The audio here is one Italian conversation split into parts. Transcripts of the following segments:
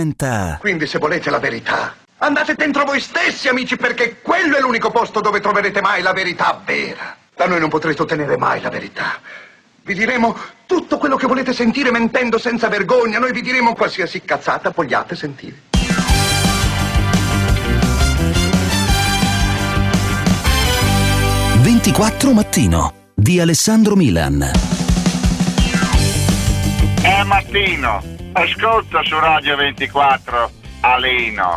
presenta... Quindi se volete la verità, andate dentro voi stessi, amici, perché quello è l'unico posto dove troverete mai la verità vera. Da noi non potrete ottenere mai la verità. Vi diremo tutto quello che volete sentire mentendo senza vergogna. Noi vi diremo qualsiasi cazzata vogliate sentire. «24 Mattino» di Alessandro Milan. Mattino, ascolta su Radio 24 Alino.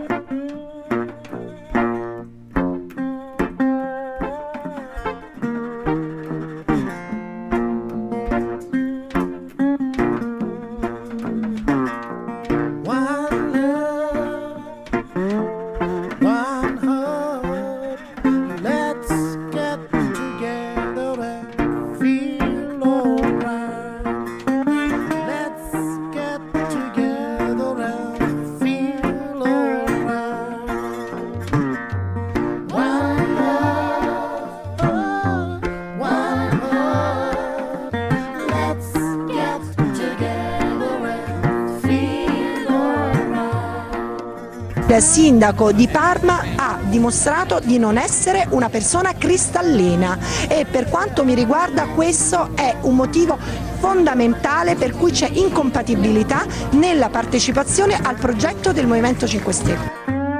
Il sindaco di Parma ha dimostrato di non essere una persona cristallina e per quanto mi riguarda questo è un motivo fondamentale per cui c'è incompatibilità nella partecipazione al progetto del Movimento 5 Stelle.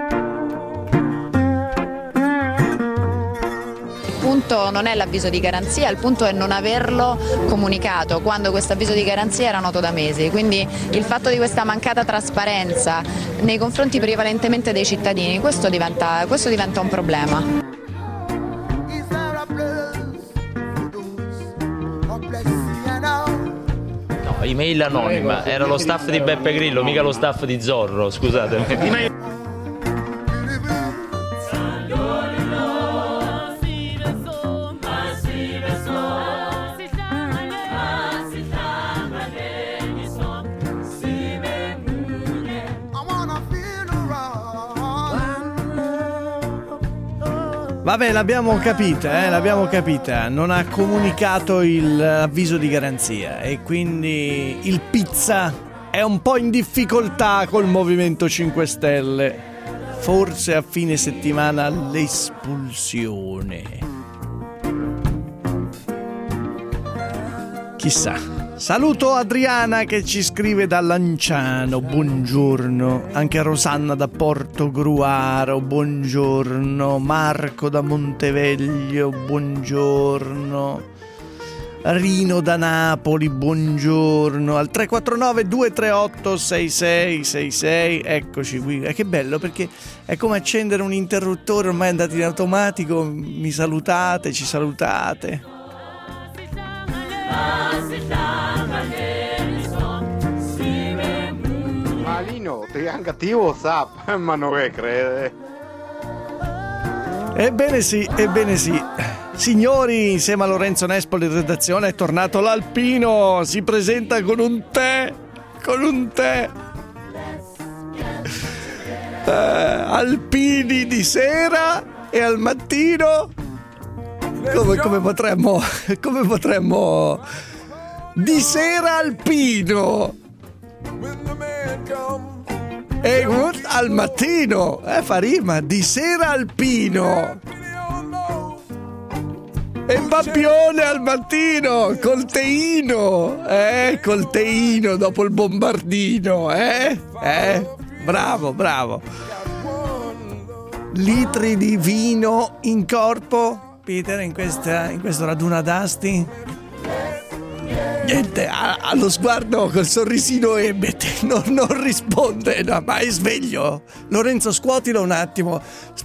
Il punto non è l'avviso di garanzia, il punto è non averlo comunicato quando questo avviso di garanzia era noto da mesi, quindi il fatto di questa mancata trasparenza nei confronti prevalentemente dei cittadini, questo diventa un problema. No, email anonima, era lo staff di Beppe Grillo, mica lo staff di Zorro, scusate. Vabbè, l'abbiamo capita, non ha comunicato l'avviso di garanzia e quindi il Pizza è un po' in difficoltà col Movimento 5 Stelle. Forse a fine settimana l'espulsione. Chissà. Saluto Adriana che ci scrive da Lanciano, buongiorno. Anche Rosanna da Portogruaro, buongiorno. Marco da Monteveglio, buongiorno. Rino da Napoli, buongiorno. Al 349 238 6666. Eccoci qui. Che bello, perché è come accendere un interruttore, ormai è andato in automatico. Mi salutate, ci salutate. Malino, triangativo WhatsApp, ma non è crede. Ebbene sì. Signori, insieme a Lorenzo Nespoli in redazione è tornato l'Alpino, si presenta con un tè. Alpini di sera e al mattino come potremmo di sera Alpino e al mattino fa rima, di sera Alpino e Babbione al mattino col teino dopo il bombardino, bravo. Litri di vino in corpo, Peter, in questo raduno d'asti. Niente, allo sguardo col sorrisino Emmett non risponde, no, ma è sveglio. Lorenzo, scuotilo un attimo.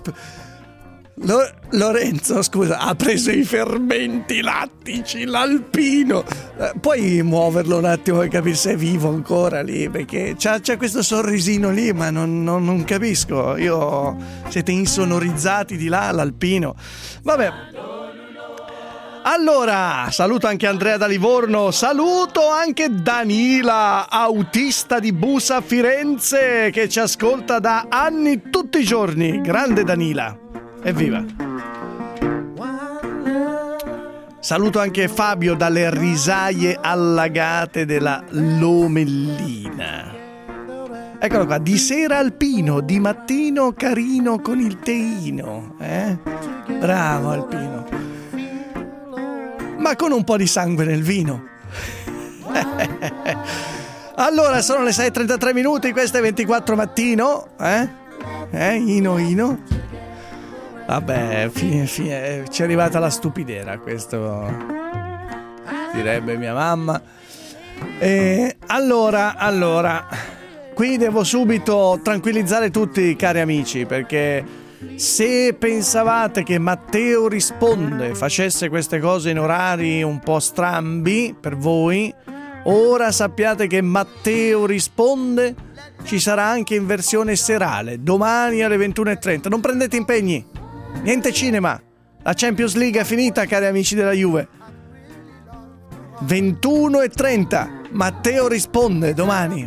Lorenzo, scusa, ha preso i fermenti lattici, l'Alpino. Puoi muoverlo un attimo e capire se è vivo ancora lì, perché c'ha questo sorrisino lì, ma non capisco. Siete insonorizzati di là, l'Alpino. Vabbè. Allora, saluto anche Andrea da Livorno, saluto anche Danila, autista di Busa Firenze, che ci ascolta da anni tutti i giorni. Grande Danila, evviva! Saluto anche Fabio dalle risaie allagate della Lomellina. Eccolo qua, di sera Alpino, di mattino carino con il teino. Bravo Alpino. Ma con un po' di sangue nel vino. Allora, sono le 6:33 minuti, questo è 24 mattino. Ino. Vabbè, ci è arrivata la stupidera, questo direbbe mia mamma. Allora, qui devo subito tranquillizzare tutti, cari amici, perché se pensavate che Matteo Risponde facesse queste cose in orari un po' strambi per voi, ora sappiate che Matteo Risponde ci sarà anche in versione serale, domani alle 21:30. Non prendete impegni, niente cinema, la Champions League è finita, cari amici della Juve. 21:30, Matteo Risponde domani,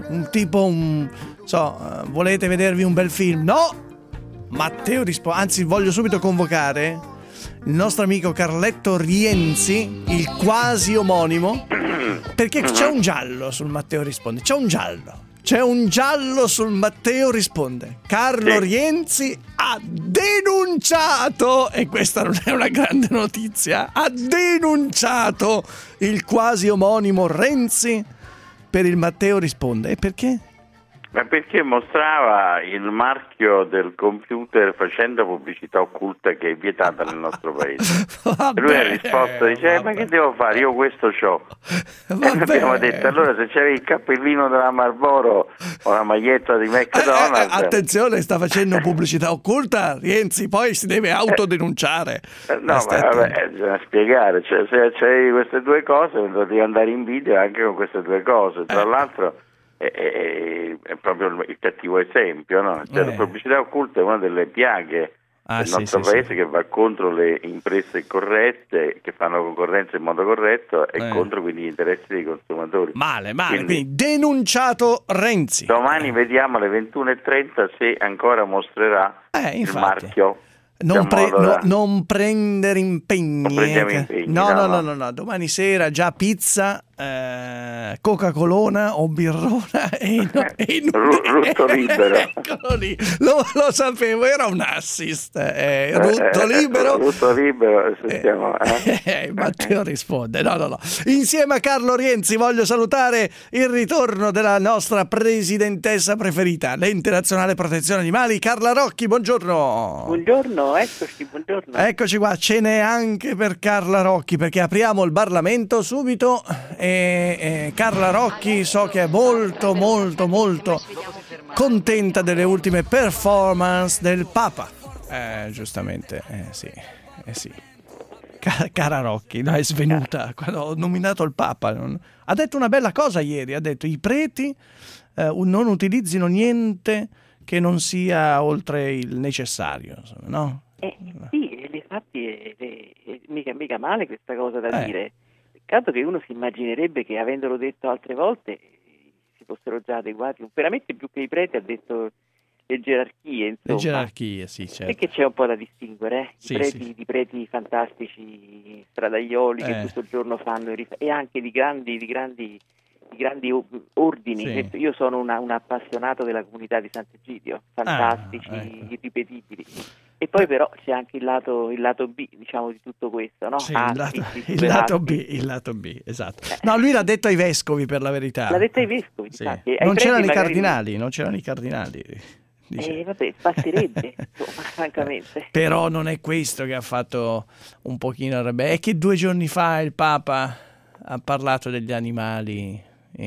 volete vedervi un bel film? No! Matteo Risponde, anzi voglio subito convocare il nostro amico Carletto Rienzi, il quasi omonimo, perché c'è un giallo sul Matteo Risponde, c'è un giallo sul Matteo Risponde. Carlo Rienzi ha denunciato, e questa non è una grande notizia, ha denunciato il quasi omonimo Renzi per il Matteo Risponde. E perché? Ma perché mostrava il marchio del computer facendo pubblicità occulta che è vietata nel nostro paese. E lui ha risposto, dice, ma che devo fare? Io questo c'ho. E abbiamo detto, allora se c'è il cappellino della Marlboro o la maglietta di McDonald's... attenzione, sta facendo pubblicità occulta, Rienzi, poi si deve autodenunciare. No, ma vabbè, bisogna spiegare, cioè, se c'hai queste due cose, devi andare in video anche con queste due cose. Tra l'altro... È proprio il cattivo esempio, no? Cioè, la pubblicità occulta è una delle piaghe del nostro paese che va contro le imprese corrette, che fanno concorrenza in modo corretto e contro quindi gli interessi dei consumatori. Male, quindi denunciato Renzi. Domani vediamo alle 21:30 se ancora mostrerà il marchio. Non prendere impegni. No. Domani sera già pizza, Coca-Colona o birrona Rutto libero. Eccolo lì, lo sapevo, era un assist. Rutto libero, sentiamo. Matteo Risponde. No. Insieme a Carlo Rienzi voglio salutare il ritorno della nostra presidentessa preferita, l'Ente Nazionale Protezione Animali, Carla Rocchi. Buongiorno, buongiorno. Eccoci qua, ce n'è anche per Carla Rocchi, perché apriamo il Parlamento subito e Carla Rocchi so che è molto contenta delle ultime performance del Papa. Giustamente, sì. Cara Rocchi, no, è svenuta quando ho nominato il Papa. Ha detto una bella cosa ieri, ha detto i preti non utilizzino niente che non sia oltre il necessario, insomma, no? Sì, infatti è mica male questa cosa da dire. Peccato che uno si immaginerebbe che, avendolo detto altre volte, si fossero già adeguati. Veramente più che i preti ha detto le gerarchie, insomma. Le gerarchie, sì, certo. E che c'è un po' da distinguere, di preti fantastici, stradaioli che tutto il giorno fanno, e anche di grandi ordini. Sì. Io sono un appassionato della comunità di Sant'Egidio, fantastici, irripetibili. E poi però c'è anche il lato B, diciamo, di tutto questo, no? Sì, il lato B, esatto. No, lui l'ha detto ai vescovi, per la verità. L'ha detto ai vescovi, sì. Non c'erano i cardinali. Vabbè, basterebbe, insomma, francamente. Però non è questo che ha fatto un pochino arrabbiare. È che 2 giorni fa il Papa ha parlato degli animali,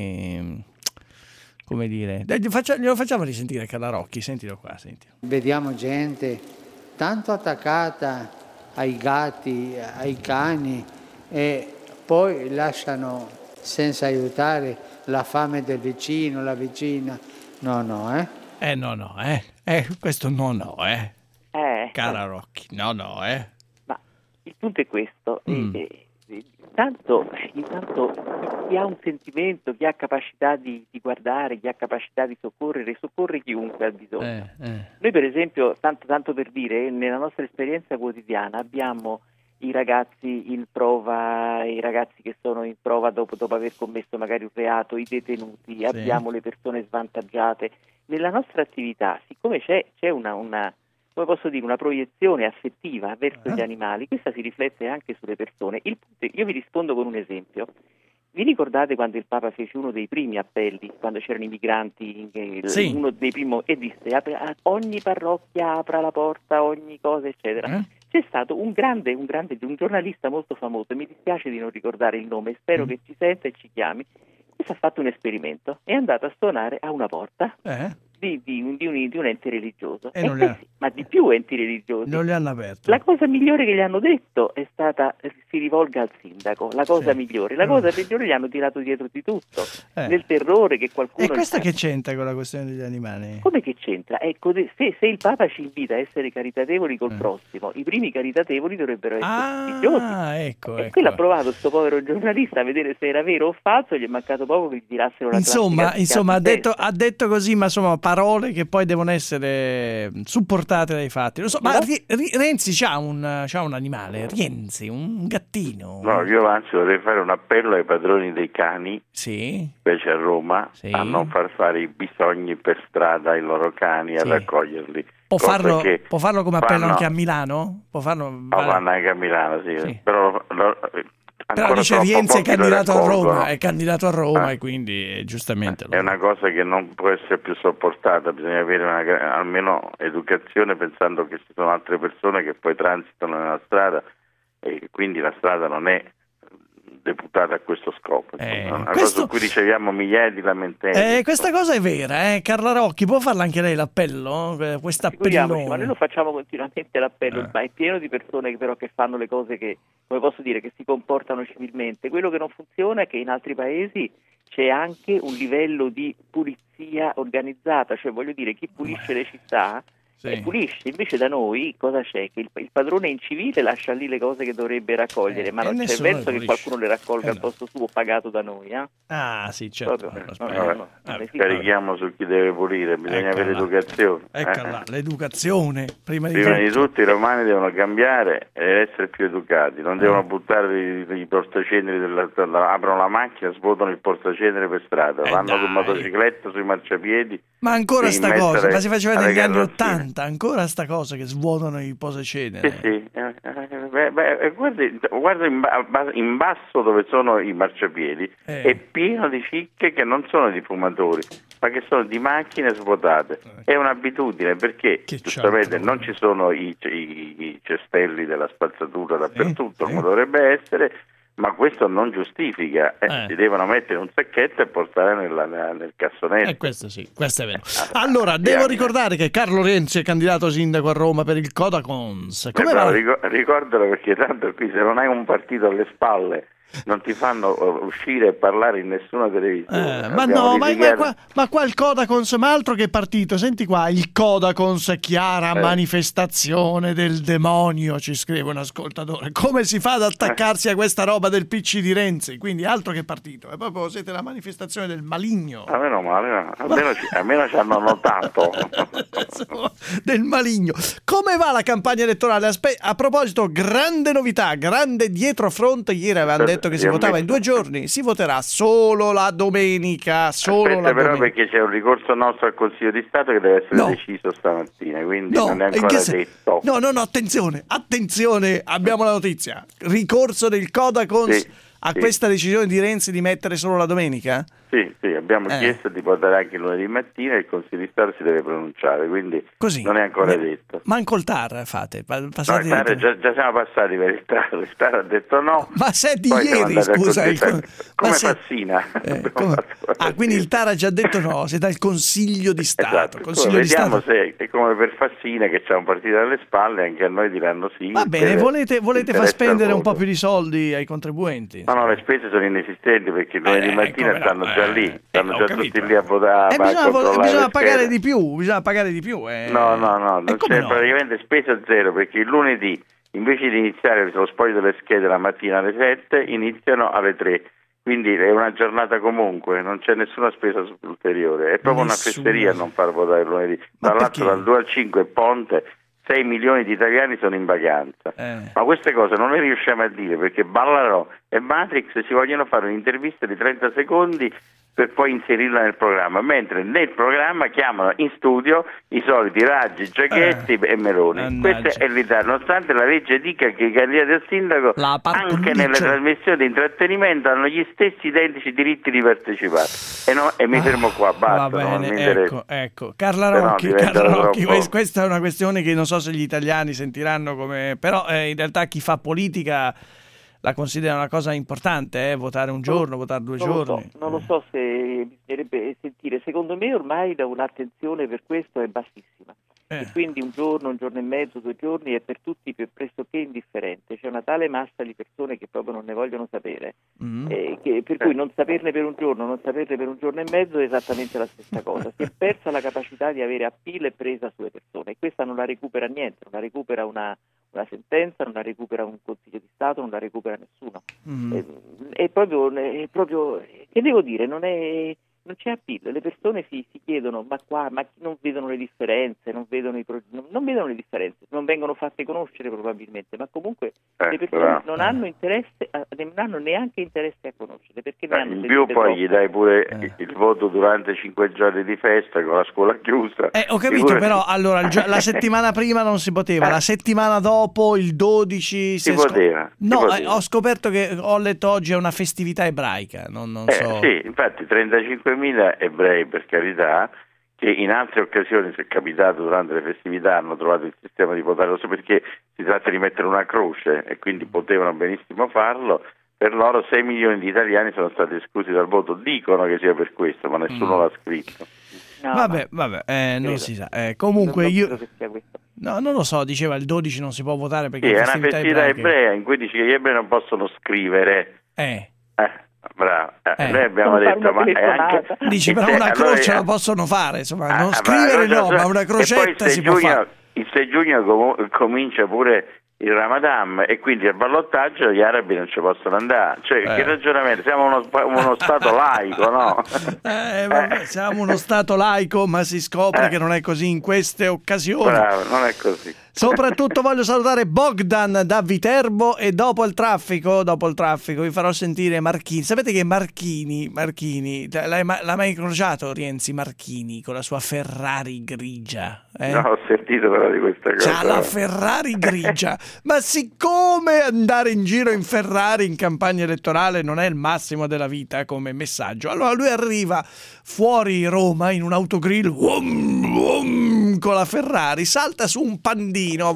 come dire. Glielo facciamo risentire, Carla Rocchi, sentilo qua, sentilo. Vediamo gente tanto attaccata ai gatti, ai cani, e poi lasciano senza aiutare la fame del vicino, la vicina. No. Questo cara Rocchi, Ma il punto è questo, intanto chi ha un sentimento, chi ha capacità di guardare, chi ha capacità di soccorre chiunque ha bisogno. Noi per esempio, tanto per dire, nella nostra esperienza quotidiana abbiamo i ragazzi in prova, i ragazzi che sono in prova dopo aver commesso magari un reato, i detenuti, abbiamo le persone svantaggiate. Nella nostra attività, siccome c'è una come posso dire, una proiezione affettiva verso gli animali, questa si riflette anche sulle persone. Io vi rispondo con un esempio. Vi ricordate quando il Papa fece uno dei primi appelli, quando c'erano i migranti, uno dei primi, e disse ogni parrocchia apra la porta, ogni cosa, eccetera. C'è stato un giornalista molto famoso, mi dispiace di non ricordare il nome, spero che ci senta e ci chiami. Questo ha fatto un esperimento, è andato a suonare a una porta di un ente religioso, ma di più enti religiosi. Non li hanno aperto. La cosa migliore che gli hanno detto è stata: si rivolga al sindaco. La cosa migliore, la cosa peggiore gli hanno tirato dietro di tutto, nel terrore che qualcuno. E questa che c'entra con la questione degli animali? Come che c'entra? Ecco, se il Papa ci invita a essere caritatevoli col prossimo, i primi caritatevoli dovrebbero essere religiosi. Ecco. Quello ha provato sto povero giornalista a vedere se era vero o falso, gli è mancato poco che gli tirassero la Insomma, ha detto così, ma insomma parole che poi devono essere supportate dai fatti. Lo so, ma Renzi c'ha un animale, Renzi, un gattino. No, io anzi vorrei fare un appello ai padroni dei cani, specie a Roma, a non far fare i bisogni per strada ai loro cani, a raccoglierli. Può farlo come appello anche a Milano? Fanno anche a Milano, sì. Però dice Renzi è candidato a Roma, e quindi giustamente è una cosa che non può essere più sopportata. Bisogna avere almeno educazione, pensando che ci sono altre persone che poi transitano nella strada, e quindi la strada non è deputata a questo scopo. Una cosa su cui riceviamo migliaia di lamentele. Questa cosa è vera, Carla Rocchi, può farla anche lei l'appello? Quest'appellone. Ma noi lo facciamo continuamente l'appello, ma è pieno di persone che però che fanno le cose che, come posso dire, che si comportano civilmente. Quello che non funziona è che in altri paesi c'è anche un livello di pulizia organizzata, cioè voglio dire, chi pulisce le città pulisce. Invece da noi cosa c'è? Che il padrone incivile lascia lì le cose che dovrebbe raccogliere, ma non c'è verso che qualcuno le raccolga al posto suo, pagato da noi. Sì, certo. Carichiamo su chi deve pulire, bisogna avere educazione. Eccola, l'educazione. Prima di tutto i romani devono cambiare e essere più educati, non devono buttare i portaceneri, aprono la macchina, svuotano il portaceneri per strada, vanno con motocicletta sui marciapiedi. Ma ancora sta cosa, ma si faceva negli anni '80, ancora sta cosa che svuotano i posacenere. Sì. Guarda in basso dove sono i marciapiedi, è pieno di cicche che non sono di fumatori, ma che sono di macchine svuotate. È un'abitudine, perché giustamente non ci sono i cestelli della spazzatura dappertutto, come dovrebbe essere, ma questo non giustifica, si devono mettere un sacchetto e portare nel cassonetto. Questo è vero. Allora, devo ricordare che Carlo Renzi è candidato sindaco a Roma per il Codacons. Ricordalo, perché tanto qui se non hai un partito alle spalle non ti fanno uscire e parlare in nessuna televisione. Ma qua il Codacons, ma altro che partito. Senti qua, il Codacons, chiara manifestazione del demonio, ci scrive un ascoltatore. Come si fa ad attaccarsi a questa roba del PC di Renzi? Quindi altro che partito, è proprio siete la manifestazione del maligno. Meno male, almeno ci hanno notato. Del maligno. Come va la campagna elettorale? A proposito, grande novità, grande dietrofront. Ieri avevano detto che si votava in 2 giorni, si voterà solo la domenica. Però perché c'è un ricorso nostro al Consiglio di Stato che deve essere deciso stamattina, quindi non è ancora detto. No, attenzione, abbiamo la notizia. Ricorso del Codacons a questa decisione di Renzi di mettere solo la domenica? Sì, abbiamo chiesto di portare anche il lunedì mattina e il Consiglio di Stato si deve pronunciare, quindi non è ancora detto. Manco il TAR fate? Già siamo passati per il TAR, il TAR ha detto no. Ma se di ieri, scusa. Come Fassina. Quindi il TAR ha già detto no, siete al Consiglio di Stato. Esatto. Vediamo se è come per Fassina, che c'ha un partito alle spalle, anche a noi diranno sì. Va bene, volete far spendere un po' più di soldi ai contribuenti? No, le spese sono inesistenti, perché lunedì mattina stanno già lì, stanno già tutti lì a votare. Bisogna pagare di più. No, non c'è praticamente spesa zero, perché il lunedì, invece di iniziare lo spoglio delle schede la mattina alle 7, iniziano alle 3. Quindi è una giornata comunque, non c'è nessuna spesa ulteriore. È proprio una fesseria non far votare il lunedì. Tra l'altro dal 2 al 5 è ponte, 6 milioni di italiani sono in vacanza. Ma queste cose non le riusciamo a dire perché Ballarò e Matrix si vogliono fare un'intervista di 30 secondi per poi inserirla nel programma, mentre nel programma chiamano in studio i soliti Raggi, Giachetti e Meloni. Questa è l'Italia, nonostante la legge dica che i candidati al sindaco anche nelle trasmissioni di intrattenimento hanno gli stessi identici diritti di partecipare. E mi fermo qua, basta. Va bene, non mi interessa. ecco. Carla Rocchi, questa è una questione che non so se gli italiani sentiranno come... Però in realtà chi fa politica la considera una cosa importante, votare un giorno, votare 2 giorni. Non lo so se bisognerebbe sentire. Secondo me ormai un'attenzione per questo è bassissima. E quindi un giorno e mezzo, 2 giorni è per tutti pressoché indifferente. C'è una tale massa di persone che proprio non ne vogliono sapere, per cui non saperne per un giorno, non saperne per un giorno e mezzo è esattamente la stessa cosa. Si è persa la capacità di avere appeal e presa sulle persone, e questa non la recupera niente, non la recupera una sentenza, non la recupera un Consiglio di Stato, non la recupera nessuno. È proprio, che devo dire, non c'è appeal, le persone si chiedono ma non vedono le differenze, non vedono le differenze, non vengono fatte conoscere probabilmente, ma comunque le persone non hanno interesse, non hanno neanche interesse a conoscere, perché ne hanno in più poi gli dai pure il voto durante 5 giorni di festa con la scuola chiusa. Ho capito, però allora la settimana prima non si poteva, la settimana dopo il 12 si poteva. Ho scoperto che ho letto oggi è una festività ebraica, non so. Sì, infatti 35.000 ebrei, per carità, che in altre occasioni, se è capitato durante le festività, hanno trovato il sistema di votare perché si tratta di mettere una croce e quindi potevano benissimo farlo. Per loro 6 milioni di italiani sono stati esclusi dal voto, dicono che sia per questo, ma nessuno l'ha scritto. No, vabbè, non si sa. Comunque non lo so, diceva il 12 non si può votare perché è una festività ebrea in cui dice che gli ebrei non possono scrivere. Bravo. Noi abbiamo detto, ma è anche... Dici, però una croce la possono fare, insomma, non scrivere ma una crocetta si può fare. Il 6 giugno comincia pure il Ramadan e quindi al ballottaggio gli arabi non ci possono andare. Cioè, che ragionamento? Siamo uno Stato laico, no? Siamo uno Stato laico, ma si scopre che non è così in queste occasioni. Bravo, non è così. Soprattutto voglio salutare Bogdan da Viterbo e dopo il traffico vi farò sentire Marchini. Sapete che Marchini l'ha mai incrociato Rienzi Marchini con la sua Ferrari grigia? No, ho sentito però di questa cosa. C'ha la Ferrari grigia, ma siccome andare in giro in Ferrari in campagna elettorale non è il massimo della vita come messaggio, allora lui arriva fuori Roma in un autogrill con la Ferrari, salta su un pandino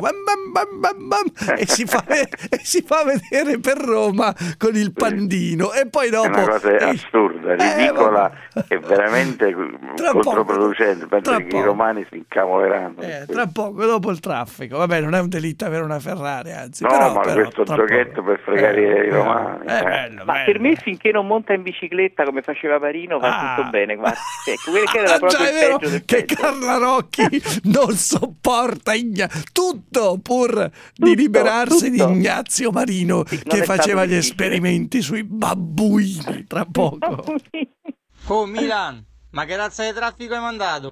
e si fa vedere per Roma con il pandino e poi dopo è una cosa assurda, ridicola e veramente controproducente. Penso che i romani si incavoleranno tra poco dopo il traffico. Vabbè, non è un delitto avere una Ferrari, anzi, no, però, ma questo giochetto per fregare i romani bello. Per me finché non monta in bicicletta come faceva Parino va tutto bene, guarda. Che era proprio il peggio del che peggio. Carla Rocchi non sopporta tutto pur di liberarsi di Ignazio Marino che faceva gli esperimenti sui babbuini. Tra poco. Oh Milan, ma che razza di traffico hai mandato?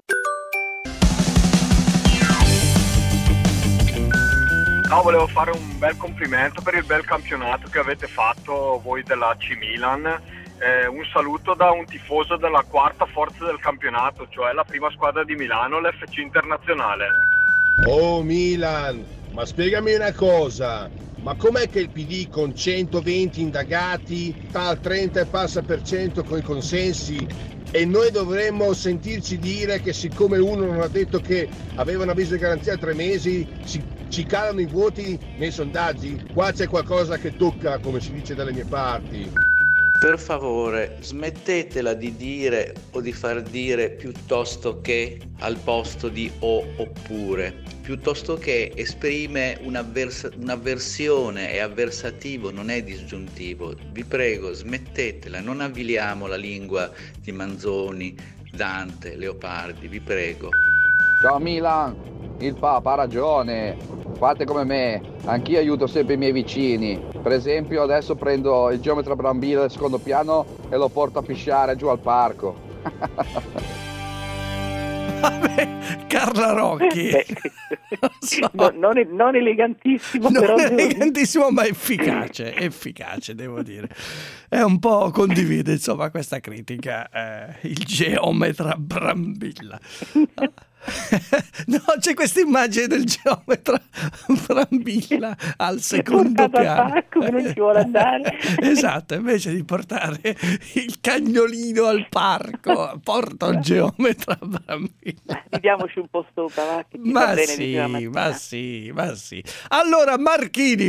No, volevo fare un bel complimento per il bel campionato che avete fatto voi dell'AC Milan. Un saluto da un tifoso della quarta forza del campionato, cioè la prima squadra di Milano, l'FC Internazionale. Oh Milan, ma spiegami una cosa, ma com'è che il PD con 120 indagati sta al 30 e passa per cento con i consensi e noi dovremmo sentirci dire che siccome uno non ha detto che aveva un avviso di garanzia a 3 mesi ci calano i voti nei sondaggi? Qua c'è qualcosa che tocca, come si dice dalle mie parti. Per favore, smettetela di dire o di far dire piuttosto che al posto di o oppure. Piuttosto che esprime un'avversione, è avversativo, non è disgiuntivo. Vi prego, smettetela, non avviliamo la lingua di Manzoni, Dante, Leopardi, vi prego. Ciao Milan, il Papa ha ragione, fate come me, anch'io aiuto sempre i miei vicini. Per esempio adesso prendo il geometra Brambilla del secondo piano e lo porto a pisciare giù al parco. Vabbè, Carla Rocchi. Non elegantissimo, non però elegantissimo, ma efficace, devo dire. È un po' condivide, insomma, questa critica, il geometra Brambilla. No, c'è questa immagine del geometra Brambilla al secondo piano. Non ci vuole andare. Esatto, invece di portare il cagnolino al parco, porta il geometra Brambilla. Diamoci un po' sto Cavacchi. Ma sì. Allora Marchini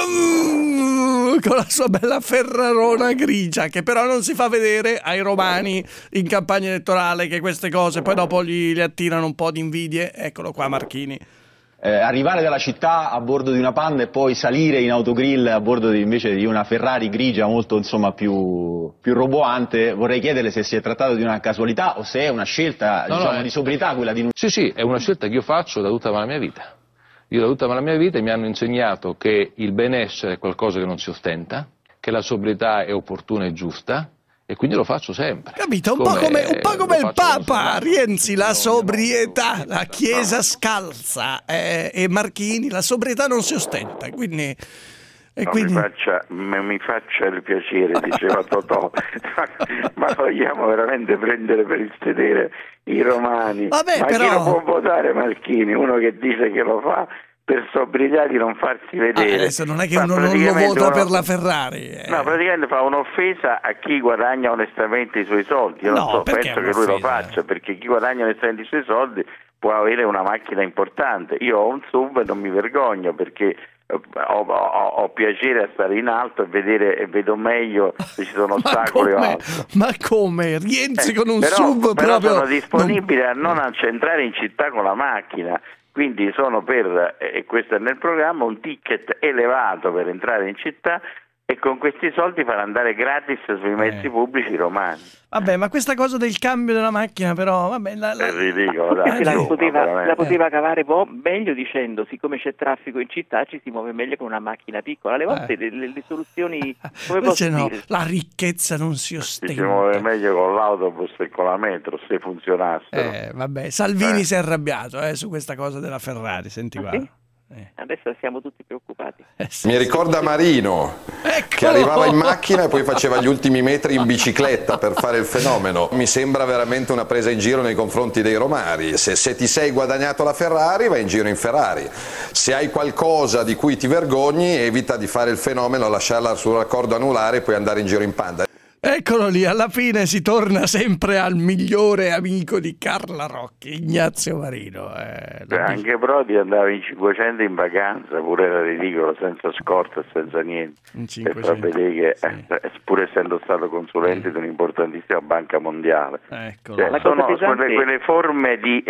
con la sua bella Ferrarona grigia, che però non si fa vedere ai romani in campagna elettorale, che queste cose poi dopo gli attirano un po' di invidie. Eccolo qua Marchini. Arrivare dalla città a bordo di una Panda e poi salire in autogrill a bordo invece di una Ferrari grigia molto, insomma, più roboante, vorrei chiederle se si è trattato di una casualità o se è una scelta di sobrietà quella di... Sì, è una scelta che io faccio da tutta la mia vita. Io da tutta la mia vita mi hanno insegnato che il benessere è qualcosa che non si ostenta, che la sobrietà è opportuna e giusta, e quindi lo faccio sempre. Capito? Un po' come il Papa Rienzi, la sobrietà, la Chiesa scalza, e Marchini, la sobrietà non si ostenta, quindi... Mi faccia il piacere, diceva Totò, ma vogliamo veramente prendere per il sedere i romani? Vabbè, ma però... chi lo può votare Marchini? Uno che dice che lo fa per sobrietà di non farsi vedere. Adesso non è che uno non lo vota per la Ferrari. No, praticamente fa un'offesa a chi guadagna onestamente i suoi soldi. Io penso che lui lo faccia, perché chi guadagna onestamente i suoi soldi può avere una macchina importante. Io ho un SUV e non mi vergogno, perché ho piacere a stare in alto e vedo meglio se ci sono ostacoli o altro. Ma come? Rienzi con un SUV però proprio... sono disponibile a non accentrare in città con la macchina. Quindi sono per, e questo è nel programma, un ticket elevato per entrare in città e con questi soldi far andare gratis sui mezzi pubblici romani. Vabbè, ma questa cosa del cambio della macchina però, vabbè, è ridicolo, dai. La poteva cavare meglio dicendo, siccome c'è traffico in città ci si muove meglio con una macchina piccola. Alle volte le soluzioni, come posso dire? La ricchezza non si ostenta. Si muove meglio con l'autobus e con la metro, se funzionassero. Vabbè, Salvini si è arrabbiato su questa cosa della Ferrari, senti qua. Sì? Adesso siamo tutti preoccupati. Mi ricorda Marino, che arrivava in macchina e poi faceva gli ultimi metri in bicicletta per fare il fenomeno. Mi sembra veramente una presa in giro nei confronti dei romani. Se ti sei guadagnato la Ferrari, vai in giro in Ferrari. Se hai qualcosa di cui ti vergogni, evita di fare il fenomeno, lasciarla sul raccordo anulare e poi andare in giro in Panda. Eccolo lì, alla fine si torna sempre al migliore amico di Carla Rocchi, Ignazio Marino. Anche Prodi andava in 500 in vacanza, pure era ridicolo, senza scorta e senza niente. Per far vedere che pur essendo stato consulente di un'importantissima banca mondiale. Sono quelle forme di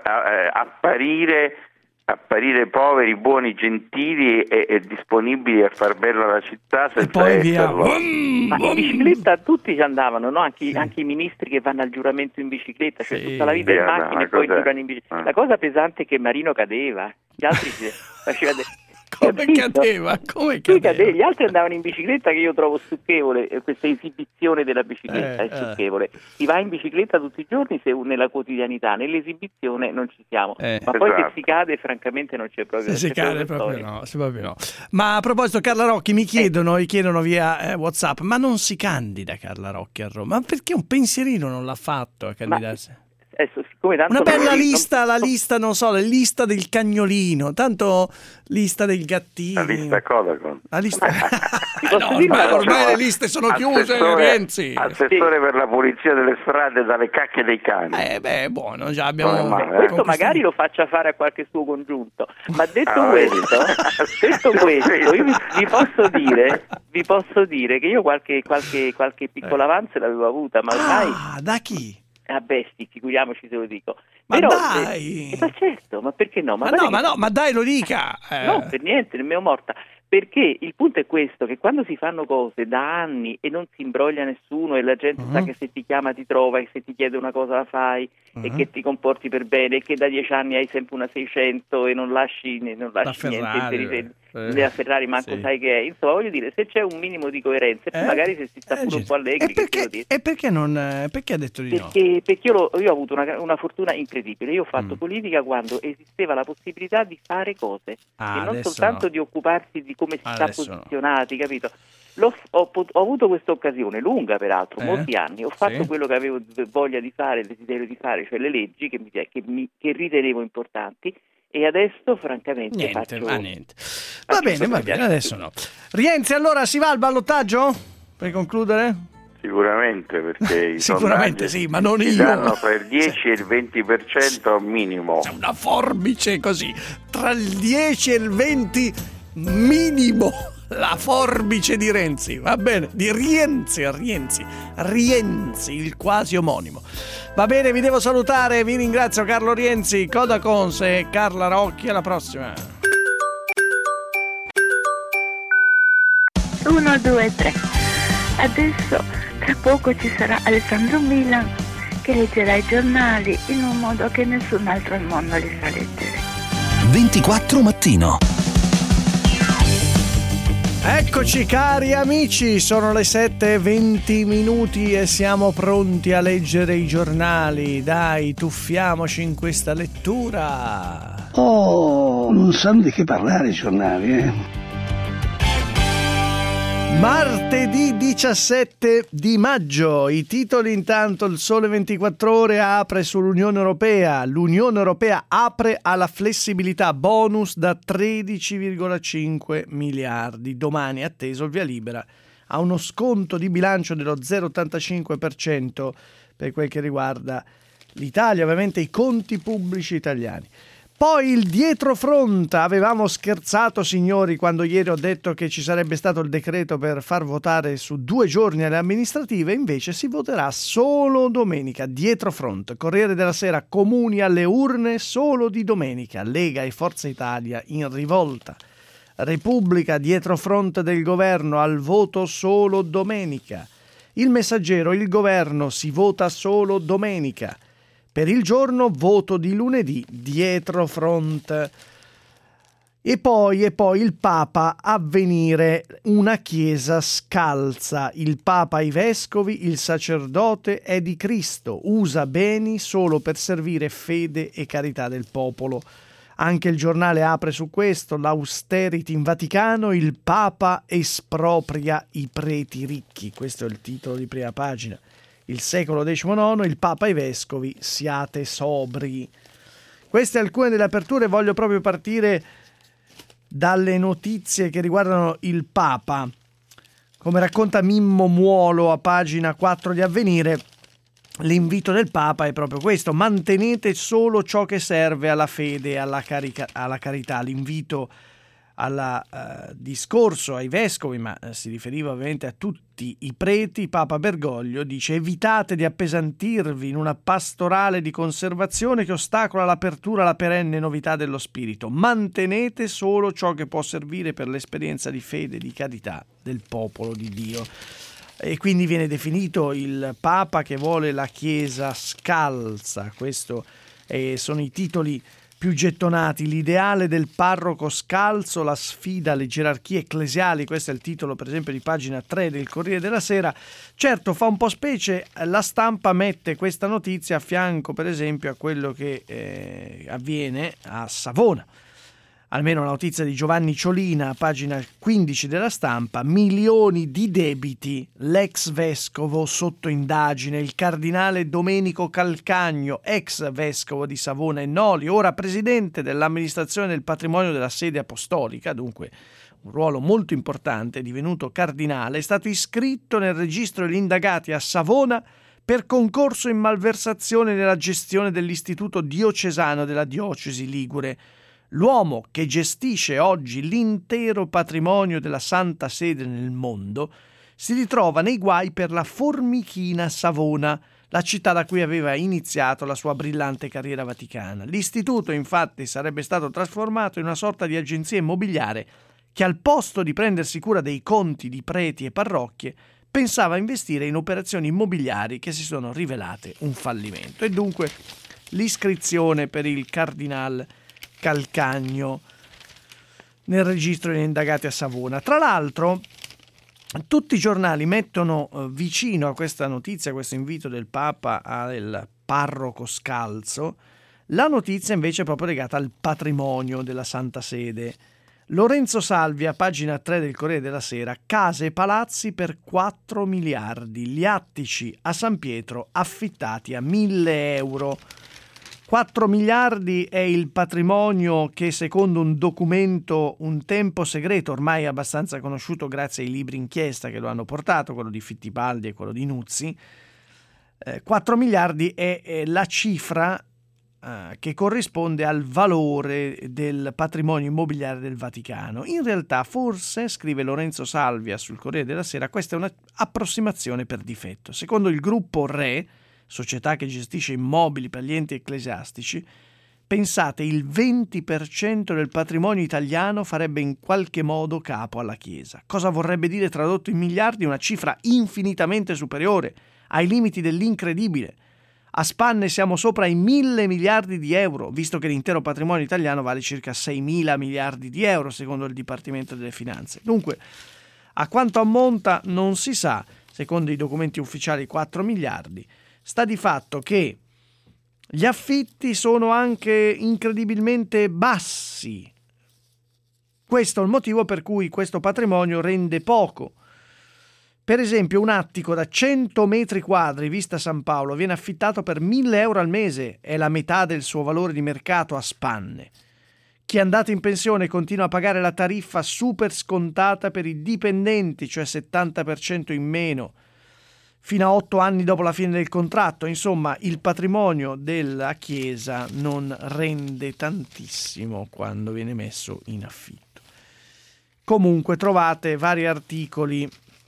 apparire poveri, buoni, gentili e disponibili a far bella la città senza esserlo. Ma in bicicletta tutti ci andavano, no? Anche i ministri che vanno al giuramento in bicicletta, cioè tutta la vita in macchina e poi giurano in bicicletta. La cosa pesante è che Marino cadeva, gli altri faceva Come cadeva? Gli altri andavano in bicicletta, che io trovo stucchevole, questa esibizione della bicicletta è stucchevole. Si va in bicicletta tutti i giorni nella quotidianità, nell'esibizione non ci siamo, ma poi se si cade francamente non c'è proprio. Se si cade proprio no. Ma a proposito, Carla Rocchi, mi chiedono via WhatsApp, ma non si candida Carla Rocchi a Roma? Ma perché un pensierino non l'ha fatto a candidarsi? Una bella lista, la lista, non so, la lista del cagnolino, tanto lista del gattino. La lista Codacon. Ormai le liste sono chiuse, Renzi. Assessore per la pulizia delle strade dalle cacche dei cani. Buono, già abbiamo... questo magari lo faccia fare a qualche suo congiunto. Ma detto questo, io vi posso dire che io qualche piccola avanzo l'avevo avuta, ma ormai... da chi? Figuriamoci se lo dico. Ma dai! Ma certo, ma perché no? Ma dai, lo dica! No, per niente, nemmeno morta. Perché il punto è questo, che quando si fanno cose da anni e non si imbroglia nessuno e la gente sa che se ti chiama ti trova e se ti chiede una cosa la fai e che ti comporti per bene e che da 10 anni hai sempre una 600 e non lasci niente. della Ferrari manco sai che è, insomma voglio dire, se c'è un minimo di coerenza magari se si sta pure un po' allegri, perché ha detto di no? Perché io ho avuto una fortuna incredibile, io ho fatto politica quando esisteva la possibilità di fare cose e non soltanto di occuparsi di come si sta posizionati, capito? Ho avuto questa occasione lunga, peraltro, molti anni. Ho fatto quello che avevo voglia di fare, desiderio di fare, cioè le leggi che ritenevo importanti, e adesso francamente niente. Va bene, adesso no. Rienzi, allora si va al ballottaggio? Per concludere? Sicuramente, perché i sicuramente sì, ma non io. Danno tra il 10 e il 20% minimo. C'è una forbice così, tra il 10 e il 20 minimo. La forbice di Renzi, va bene, di Rienzi, il quasi omonimo. Va bene, vi devo salutare, vi ringrazio Carlo Rienzi, Coda Conse e Carla Rocchi, alla prossima. 1, 2, 3. Adesso, tra poco ci sarà Alessandro Milan che leggerà i giornali in un modo che nessun altro al mondo li sa leggere. 24 mattino. Eccoci cari amici, sono le 7:20 e siamo pronti a leggere i giornali. Dai, tuffiamoci in questa lettura. Oh, non sanno di che parlare i giornali, Martedì 17 di maggio, i titoli intanto: il Sole 24 Ore apre sull'Unione Europea, l'Unione Europea apre alla flessibilità, bonus da 13,5 miliardi, domani atteso il via libera a uno sconto di bilancio dello 0,85% per quel che riguarda l'Italia, ovviamente i conti pubblici italiani. Poi il dietrofront, avevamo scherzato signori quando ieri ho detto che ci sarebbe stato il decreto per far votare su 2 giorni alle amministrative, invece si voterà solo domenica, dietrofront, Corriere della Sera, comuni alle urne solo di domenica, Lega e Forza Italia in rivolta, Repubblica, dietrofront del governo al voto solo domenica, Il Messaggero, il governo si vota solo domenica. Per il Giorno, voto di lunedì, dietro front. E poi il Papa, Avvenire, una chiesa scalza. Il Papa, i vescovi, il sacerdote è di Cristo, usa beni solo per servire fede e carità del popolo. Anche il Giornale apre su questo, l'austerity in Vaticano, il Papa espropria i preti ricchi. Questo è il titolo di prima pagina. Il secolo XIX, il Papa e i vescovi, siate sobri. Queste alcune delle aperture, voglio proprio partire dalle notizie che riguardano il Papa. Come racconta Mimmo Muolo a pagina 4 di Avvenire, l'invito del Papa è proprio questo: mantenete solo ciò che serve alla fede e alla carità. L'invito al discorso ai vescovi, ma si riferiva ovviamente a tutti i preti, Papa Bergoglio dice: evitate di appesantirvi in una pastorale di conservazione che ostacola l'apertura alla perenne novità dello spirito, mantenete solo ciò che può servire per l'esperienza di fede e di carità del popolo di Dio. E quindi viene definito il Papa che vuole la Chiesa scalza. Questo sono i titoli più gettonati: l'ideale del parroco scalzo, la sfida alle gerarchie ecclesiali. Questo è il titolo per esempio di pagina 3 del Corriere della Sera. Certo, fa un po' specie, la Stampa mette questa notizia a fianco per esempio a quello che avviene a Savona. Almeno la notizia di Giovanni Ciolina, pagina 15 della Stampa: milioni di debiti, l'ex vescovo sotto indagine, il cardinale Domenico Calcagno, ex vescovo di Savona e Noli, ora presidente dell'amministrazione del patrimonio della sede apostolica, dunque un ruolo molto importante, divenuto cardinale, è stato iscritto nel registro degli indagati a Savona per concorso in malversazione nella gestione dell'istituto diocesano della diocesi ligure. L'uomo che gestisce oggi l'intero patrimonio della Santa Sede nel mondo si ritrova nei guai per la Formichina Savona, la città da cui aveva iniziato la sua brillante carriera vaticana. L'istituto infatti sarebbe stato trasformato in una sorta di agenzia immobiliare che, al posto di prendersi cura dei conti di preti e parrocchie, pensava investire in operazioni immobiliari che si sono rivelate un fallimento. E dunque l'iscrizione per il cardinale Calcagno. nel registro degli indagati a Savona. Tra l'altro tutti i giornali mettono vicino a questa notizia, questo invito del Papa al parroco scalzo, la notizia invece è proprio legata al patrimonio della Santa Sede. Lorenzo Salvia, pagina 3 del Corriere della Sera, case e palazzi per 4 miliardi, gli attici a San Pietro affittati a 1.000 euro. 4 miliardi è il patrimonio che, secondo un documento un tempo segreto, ormai abbastanza conosciuto grazie ai libri inchiesta che lo hanno portato, quello di Fittipaldi e quello di Nuzzi, 4 miliardi è la cifra che corrisponde al valore del patrimonio immobiliare del Vaticano. In realtà, forse, scrive Lorenzo Salvia sul Corriere della Sera, questa è un'approssimazione per difetto. Secondo il gruppo RE, società che gestisce immobili per gli enti ecclesiastici, pensate, il 20% del patrimonio italiano farebbe in qualche modo capo alla Chiesa. Cosa vorrebbe dire tradotto in miliardi? Una cifra infinitamente superiore, ai limiti dell'incredibile. A spanne siamo sopra i 1.000 miliardi di euro, visto che l'intero patrimonio italiano vale circa 6.000 miliardi di euro, secondo il Dipartimento delle Finanze. Dunque, a quanto ammonta non si sa, secondo i documenti ufficiali 4 miliardi. Sta di fatto che gli affitti sono anche incredibilmente bassi. Questo è il motivo per cui questo patrimonio rende poco. Per esempio, un attico da 100 metri quadri vista San Paolo viene affittato per 1.000 euro al mese, è la metà del suo valore di mercato a spanne. Chi è andato in pensione continua a pagare la tariffa super scontata per i dipendenti, cioè 70% in meno, fino a 8 anni dopo la fine del contratto. Insomma, il patrimonio della Chiesa non rende tantissimo quando viene messo in affitto. Comunque trovate vari articoli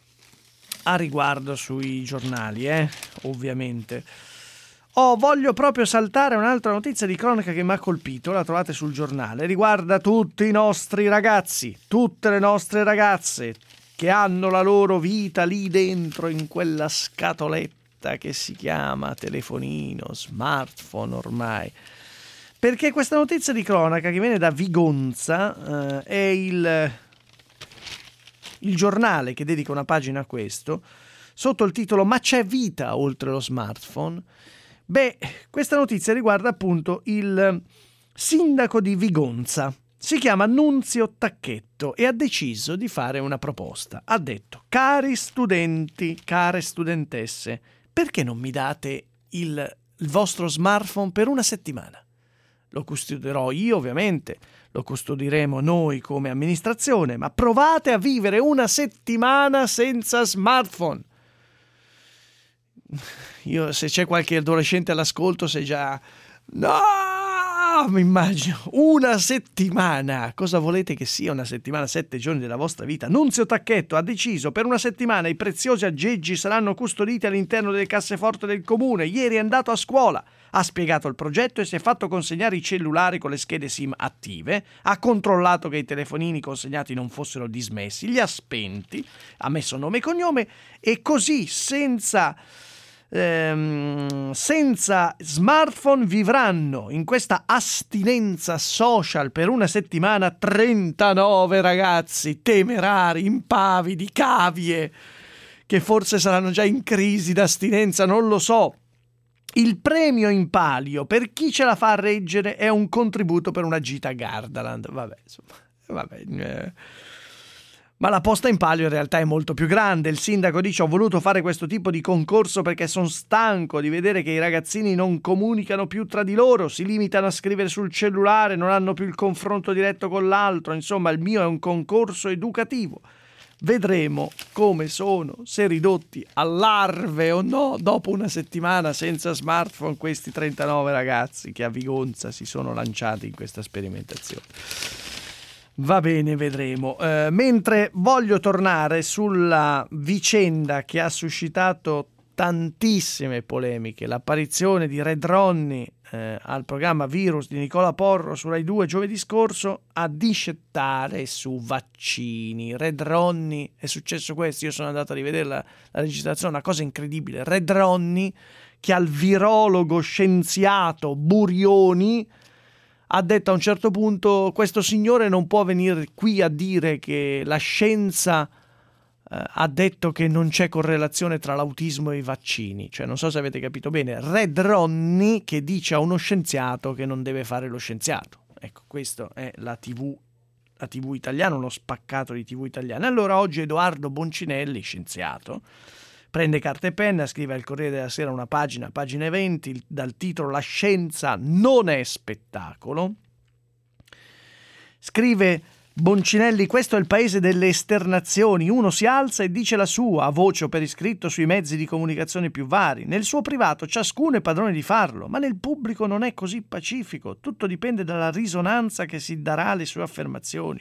a riguardo sui giornali, ovviamente. Voglio proprio saltare un'altra notizia di cronaca che mi ha colpito, la trovate sul giornale, riguarda tutti i nostri ragazzi, tutte le nostre ragazze che hanno la loro vita lì dentro in quella scatoletta che si chiama telefonino, smartphone ormai. Perché questa notizia di cronaca che viene da Vigonza è il giornale che dedica una pagina a questo, sotto il titolo "Ma c'è vita oltre lo smartphone?". Questa notizia riguarda appunto il sindaco di Vigonza. Si chiama Nunzio Tacchetto e ha deciso di fare una proposta. Ha detto: cari studenti, care studentesse, perché non mi date il vostro smartphone per una settimana? Lo custodirò io, ovviamente, lo custodiremo noi come amministrazione, ma provate a vivere una settimana senza smartphone. Io, se c'è qualche adolescente all'ascolto, sei già... No! Mi immagino, una settimana. Cosa volete che sia una settimana? 7 giorni della vostra vita. Nunzio Tacchetto ha deciso: per una settimana i preziosi aggeggi saranno custoditi all'interno delle casseforti del comune. Ieri è andato a scuola, ha spiegato il progetto e si è fatto consegnare i cellulari con le schede SIM attive, ha controllato che i telefonini consegnati non fossero dismessi, li ha spenti, ha messo nome e cognome, e così senza smartphone vivranno in questa astinenza social per una settimana 39 ragazzi temerari, impavidi, cavie, che forse saranno già in crisi d'astinenza, non lo so. Il premio in palio per chi ce la fa a reggere è un contributo per una gita a Gardaland. Ma la posta in palio in realtà è molto più grande. Il sindaco dice: ho voluto fare questo tipo di concorso perché sono stanco di vedere che i ragazzini non comunicano più tra di loro, si limitano a scrivere sul cellulare, non hanno più il confronto diretto con l'altro. Insomma, il mio è un concorso educativo. Vedremo come sono, se ridotti a larve o no, dopo una settimana senza smartphone, questi 39 ragazzi che a Vigonza si sono lanciati in questa sperimentazione. Va bene, vedremo. Mentre voglio tornare sulla vicenda che ha suscitato tantissime polemiche, l'apparizione di Red Ronny al programma Virus di Nicola Porro su Rai 2 giovedì scorso a discettare su vaccini. Red Ronny, è successo questo, io sono andato a rivedere la registrazione, una cosa incredibile. Red Ronny, che al virologo scienziato Burioni ha detto a un certo punto: questo signore non può venire qui a dire che la scienza ha detto che non c'è correlazione tra l'autismo e i vaccini. Cioè, non so se avete capito bene, Red Ronnie che dice a uno scienziato che non deve fare lo scienziato. Ecco, questo è la TV italiana, uno spaccato di TV italiana. Allora oggi Edoardo Boncinelli, scienziato, prende carta e penna, scrive al Corriere della Sera una pagina 20, dal titolo "La scienza non è spettacolo". Scrive Boncinelli: questo è il paese delle esternazioni, uno si alza e dice la sua, a voce o per iscritto sui mezzi di comunicazione più vari. Nel suo privato ciascuno è padrone di farlo, ma nel pubblico non è così pacifico, tutto dipende dalla risonanza che si darà alle sue affermazioni.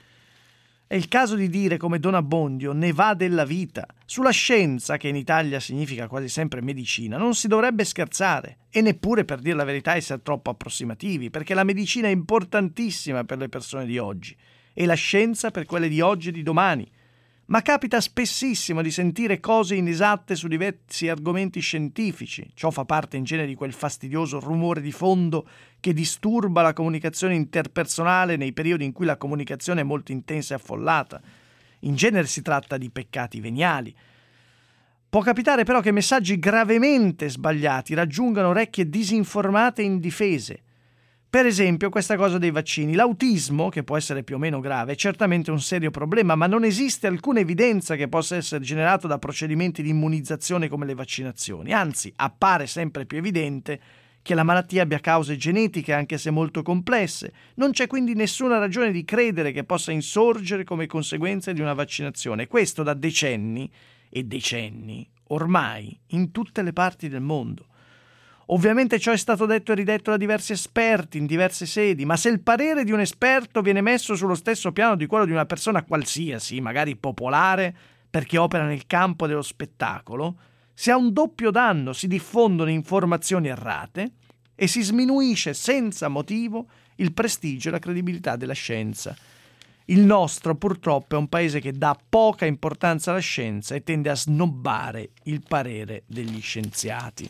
È il caso di dire, come Don Abbondio, ne va della vita. Sulla scienza, che in Italia significa quasi sempre medicina, non si dovrebbe scherzare, e neppure, per dire la verità, essere troppo approssimativi, perché la medicina è importantissima per le persone di oggi e la scienza per quelle di oggi e di domani. Ma capita spessissimo di sentire cose inesatte su diversi argomenti scientifici. Ciò fa parte in genere di quel fastidioso rumore di fondo che disturba la comunicazione interpersonale nei periodi in cui la comunicazione è molto intensa e affollata. In genere si tratta di peccati veniali. Può capitare però che messaggi gravemente sbagliati raggiungano orecchie disinformate e indifese. Per esempio, questa cosa dei vaccini. L'autismo, che può essere più o meno grave, è certamente un serio problema, ma non esiste alcuna evidenza che possa essere generato da procedimenti di immunizzazione come le vaccinazioni. Anzi, appare sempre più evidente che la malattia abbia cause genetiche, anche se molto complesse. Non c'è quindi nessuna ragione di credere che possa insorgere come conseguenza di una vaccinazione. Questo da decenni e decenni, ormai, in tutte le parti del mondo. Ovviamente ciò è stato detto e ridetto da diversi esperti in diverse sedi, ma se il parere di un esperto viene messo sullo stesso piano di quello di una persona qualsiasi, magari popolare, perché opera nel campo dello spettacolo, si ha un doppio danno: si diffondono informazioni errate e si sminuisce senza motivo il prestigio e la credibilità della scienza. Il nostro, purtroppo, è un paese che dà poca importanza alla scienza e tende a snobbare il parere degli scienziati.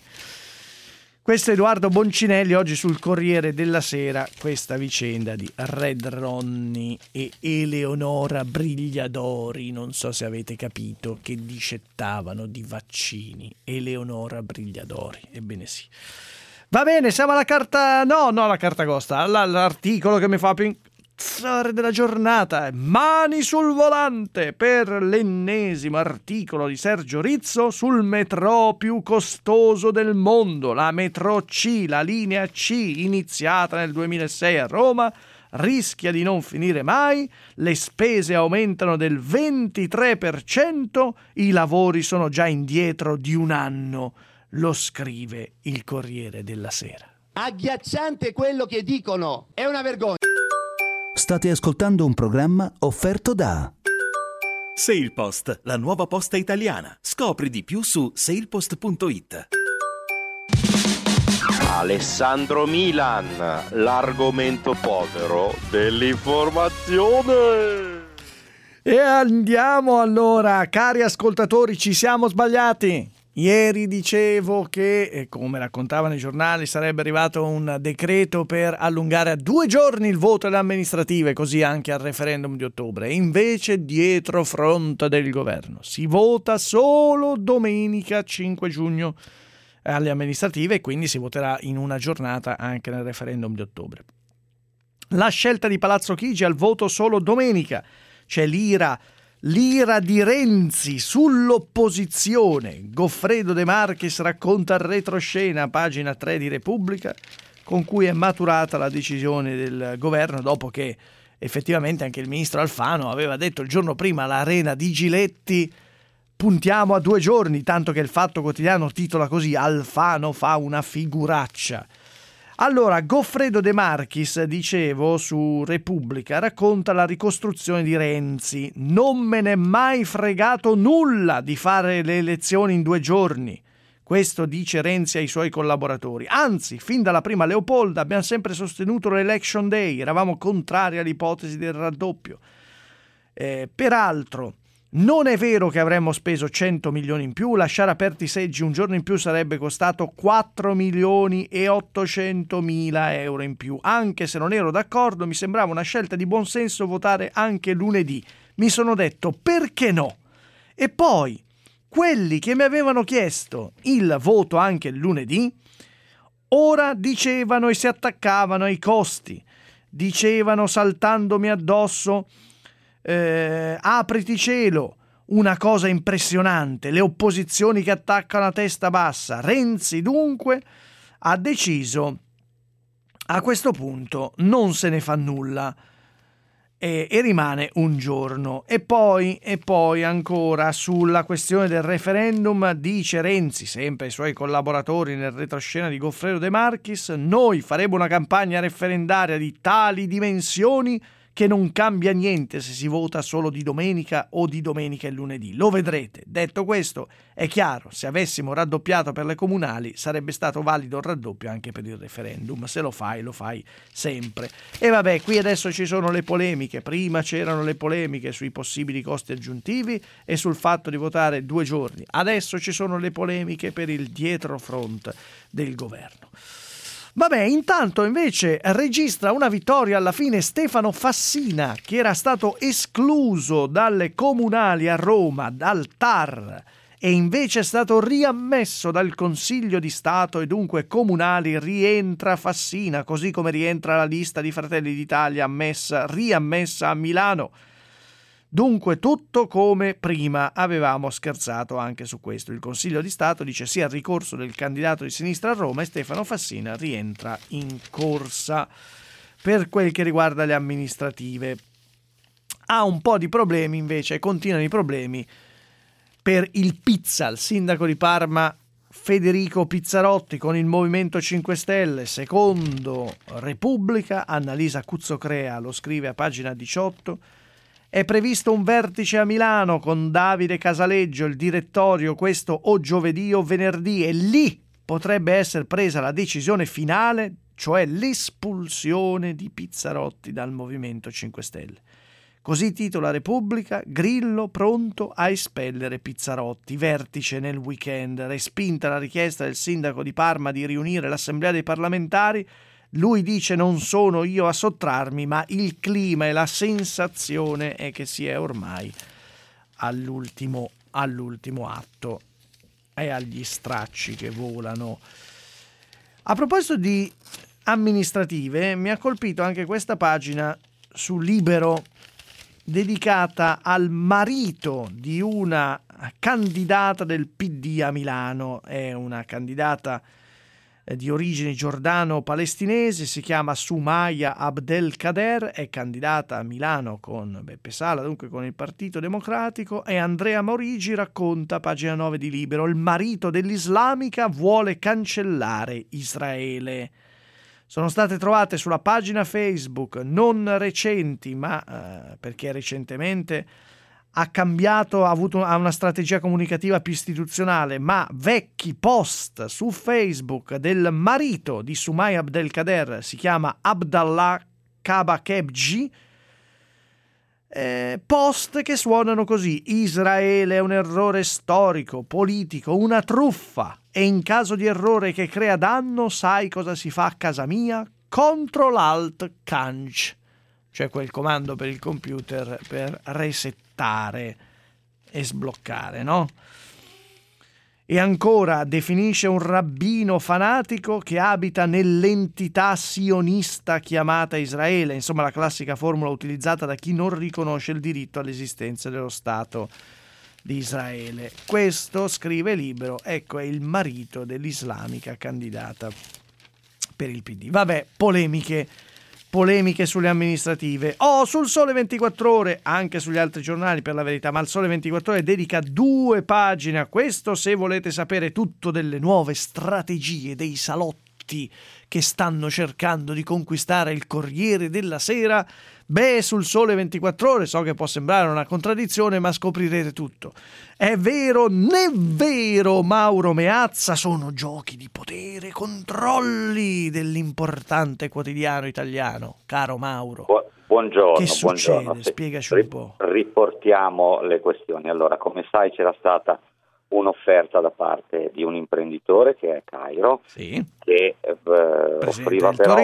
Questo è Edoardo Boncinelli oggi sul Corriere della Sera, questa vicenda di Red Ronnie e Eleonora Brigliadori. Non so se avete capito che discettavano di vaccini. Eleonora Brigliadori, ebbene sì. Va bene, siamo alla carta... No, la carta agosta, l'articolo che mi fa pensare della giornata. Mani sul volante per l'ennesimo articolo di Sergio Rizzo sul metro più costoso del mondo. La metro C, la linea C, iniziata nel 2006 a Roma, rischia di non finire mai, le spese aumentano del 23%, i lavori sono già indietro di un anno, lo scrive il Corriere della Sera. Agghiacciante quello che dicono, è una vergogna. State ascoltando un programma offerto da SailPost, la nuova posta italiana. Scopri di più su sailpost.it. Alessandro Milan, l'argomento povero dell'informazione. E andiamo allora, cari ascoltatori, ci siamo sbagliati. Ieri dicevo che, come raccontavano i giornali, sarebbe arrivato un decreto per allungare a 2 giorni il voto alle amministrative, così anche al referendum di ottobre. Invece, dietro fronte del governo, si vota solo domenica 5 giugno alle amministrative e quindi si voterà in una giornata anche nel referendum di ottobre. La scelta di Palazzo Chigi al voto solo domenica. C'è l'ira di Renzi sull'opposizione. Goffredo De Marchis racconta il retroscena, pagina 3 di Repubblica, con cui è maturata la decisione del governo dopo che effettivamente anche il ministro Alfano aveva detto il giorno prima all'Arena di Giletti: puntiamo a 2 giorni, tanto che il Fatto Quotidiano titola così: Alfano fa una figuraccia. Allora, Goffredo De Marchis, dicevo, su Repubblica, racconta la ricostruzione di Renzi. Non me n'è mai fregato nulla di fare le elezioni in 2 giorni. Questo dice Renzi ai suoi collaboratori. Anzi, fin dalla prima Leopolda abbiamo sempre sostenuto l'Election Day, eravamo contrari all'ipotesi del raddoppio. Peraltro, Non è vero che avremmo speso 100 milioni in più, lasciare aperti i seggi un giorno in più sarebbe costato 4 milioni e 800 mila euro in più. Anche se non ero d'accordo, mi sembrava una scelta di buonsenso votare anche lunedì. Mi sono detto, perché no? E poi, quelli che mi avevano chiesto il voto anche il lunedì, ora dicevano e si attaccavano ai costi, dicevano saltandomi addosso, apriti cielo, una cosa impressionante, le opposizioni che attaccano a testa bassa. Renzi dunque ha deciso, a questo punto non se ne fa nulla e rimane un giorno. E poi ancora sulla questione del referendum dice Renzi, sempre ai suoi collaboratori nel retroscena di Goffredo De Marchis: noi faremo una campagna referendaria di tali dimensioni che non cambia niente se si vota solo di domenica o di domenica e lunedì. Lo vedrete. Detto questo, è chiaro, se avessimo raddoppiato per le comunali sarebbe stato valido il raddoppio anche per il referendum. Se lo fai sempre. E vabbè, qui adesso ci sono le polemiche. Prima c'erano le polemiche sui possibili costi aggiuntivi e sul fatto di votare 2 giorni. Adesso ci sono le polemiche per il dietrofront del governo. Vabbè, intanto invece registra una vittoria alla fine Stefano Fassina, che era stato escluso dalle comunali a Roma, dal TAR, e invece è stato riammesso dal Consiglio di Stato e dunque comunali. Rientra Fassina, così come rientra la lista di Fratelli d'Italia riammessa a Milano. Dunque tutto come prima. Avevamo scherzato anche su questo. Il Consiglio di Stato dice sì al ricorso del candidato di sinistra a Roma e Stefano Fassina rientra in corsa. Per quel che riguarda le amministrative, ha un po' di problemi invece, continuano i problemi per il Pizza, il sindaco di Parma Federico Pizzarotti con il Movimento 5 Stelle. Secondo Repubblica, Annalisa Cuzzocrea lo scrive a pagina 18, è previsto un vertice a Milano con Davide Casaleggio, il direttorio, questo o giovedì o venerdì, e lì potrebbe essere presa la decisione finale, cioè l'espulsione di Pizzarotti dal Movimento 5 Stelle. Così titola Repubblica: Grillo pronto a espellere Pizzarotti, vertice nel weekend, respinta la richiesta del sindaco di Parma di riunire l'assemblea dei parlamentari. Lui dice non sono io a sottrarmi, ma il clima e la sensazione è che si è ormai all'ultimo atto e agli stracci che volano. A proposito di amministrative, mi ha colpito anche questa pagina su Libero dedicata al marito di una candidata del PD a Milano. È una candidata di origini giordano-palestinesi, si chiama Sumaya Abdelkader, è candidata a Milano con Beppe Sala, dunque con il Partito Democratico, e Andrea Morigi racconta, pagina 9 di Libero, il marito dell'islamica vuole cancellare Israele. Sono state trovate sulla pagina Facebook, non recenti, ma perché recentemente ha cambiato, ha una strategia comunicativa più istituzionale, ma vecchi post su Facebook del marito di Sumaya Abdelkader, si chiama Abdallah Kabakebji, post che suonano così: Israele è un errore storico, politico, una truffa, e in caso di errore che crea danno, sai cosa si fa a casa mia? Control Alt Canc, cioè quel comando per il computer per resettare e sbloccare, no? E ancora definisce un rabbino fanatico che abita nell'entità sionista chiamata Israele, insomma la classica formula utilizzata da chi non riconosce il diritto all'esistenza dello Stato di Israele. Questo, scrive Libero, ecco, è il marito dell'islamica candidata per il PD. Vabbè, polemiche sulle amministrative. Sul Sole 24 Ore, anche sugli altri giornali per la verità, ma il Sole 24 Ore dedica 2 pagine a questo, se volete sapere tutto delle nuove strategie dei salotti che stanno cercando di conquistare il Corriere della Sera. Beh, sul Sole 24 Ore, so che può sembrare una contraddizione, ma scoprirete tutto. È vero, né vero, Mauro Meazza, sono giochi di potere, controlli dell'importante quotidiano italiano, caro Mauro. buongiorno. Che succede? Buongiorno. Spiegaci un po'. Riportiamo le questioni. Allora, come sai, c'era stata un'offerta da parte di un imprenditore che è Cairo, che offriva però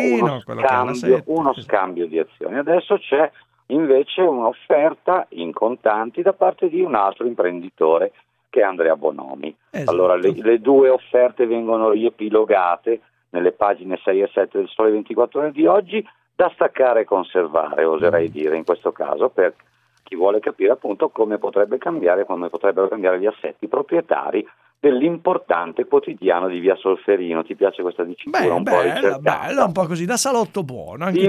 uno scambio di azioni. Adesso c'è invece un'offerta in contanti da parte di un altro imprenditore che è Andrea Bonomi. Esatto. Allora le due offerte vengono riepilogate nelle pagine 6 e 7 del Sole 24 Ore di oggi, da staccare e conservare, oserei dire in questo caso, per chi vuole capire appunto come potrebbero cambiare gli assetti proprietari dell'importante quotidiano di Via Solferino. Ti piace questa dicitura un po' ricercata? Bella, un po' così, da salotto buono. Anche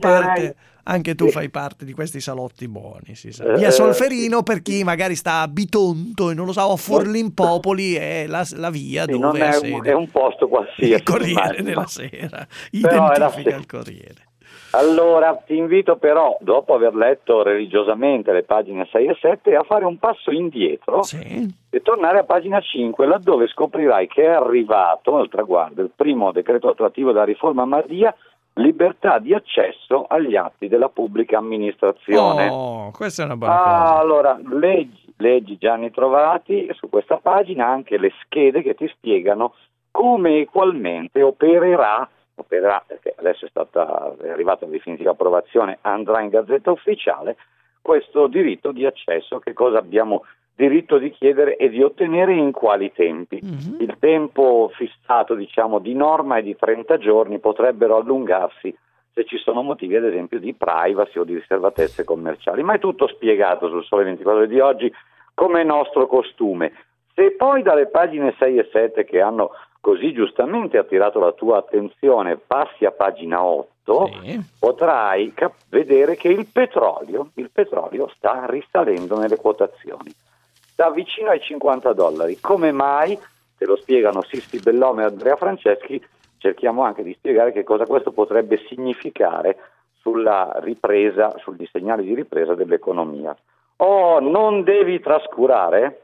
tu fai parte di questi salotti buoni, si sa. Via Solferino, per chi magari sta a Bitonto e non lo sa, o Forlimpopoli è la via dove non è un posto qualsiasi. Il Corriere della Sera identifica il Corriere. Allora ti invito però, dopo aver letto religiosamente le pagine 6 e 7, a fare un passo indietro e tornare a pagina 5, laddove scoprirai che è arrivato al traguardo il primo decreto attuativo della riforma Madia, libertà di accesso agli atti della pubblica amministrazione. Oh, questa è una buona cosa. Allora, leggi Gianni Trovati su questa pagina anche le schede che ti spiegano come e qualmente opererà, perché adesso è arrivata la definitiva approvazione, andrà in Gazzetta Ufficiale, questo diritto di accesso, che cosa abbiamo diritto di chiedere e di ottenere in quali tempi. Il tempo fissato, diciamo, di norma è di 30 giorni, potrebbero allungarsi se ci sono motivi, ad esempio, di privacy o di riservatezze commerciali, ma è tutto spiegato sul Sole 24 Ore di oggi, come è nostro costume. Se poi dalle pagine 6 e 7, che hanno così giustamente attirato la tua attenzione, passi a pagina 8, potrai vedere che il petrolio sta risalendo nelle quotazioni, sta vicino ai $50. Come mai? Te lo spiegano Sisti Bellome e Andrea Franceschi. Cerchiamo anche di spiegare che cosa questo potrebbe significare sulla ripresa, sugli segnali di ripresa dell'economia. Non devi trascurare